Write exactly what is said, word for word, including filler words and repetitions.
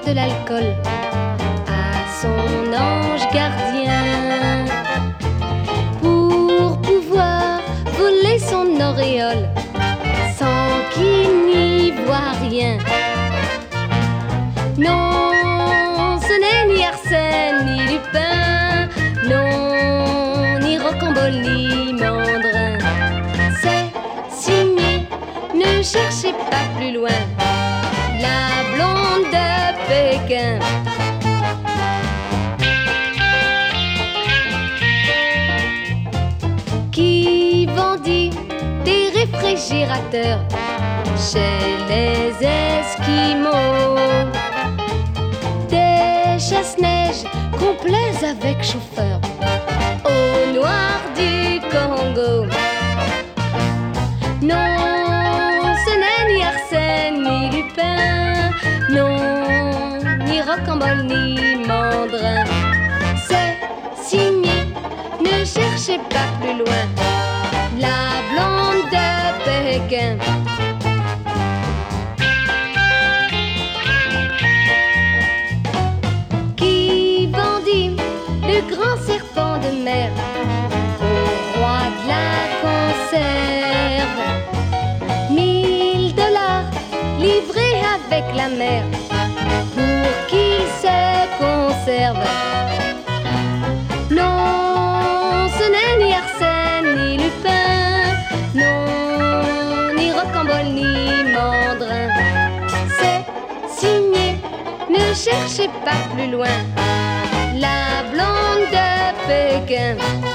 de l'alcool à son ange gardien pour pouvoir voler son auréole sans qu'il n'y voie rien. Non, ce n'est ni Arsène ni Lupin, non, ni Rocambole ni Mandrin. C'est signé, ne cherchez pas plus loin, la blonde de Pékin. Qui vendit des réfrigérateurs chez les Esquimaux, des chasse-neige complets avec chauffeur au noir du Congo. Non, ce n'est ni Arsène ni Lupin, non, ni Rocambole ni Mandrin. C'est signé, ne cherchez pas plus loin, la blonde de Pékin. Qui vendit le grand serpent de mer au roi de la conserve, mille dollars livrés avec la mer pour qu'il se conserve. Non, ce n'est ni Arsène ni Lupin, non, ni Rocambole ni Mandrin. C'est signé, ne cherchez pas plus loin, la blonde de Pékin.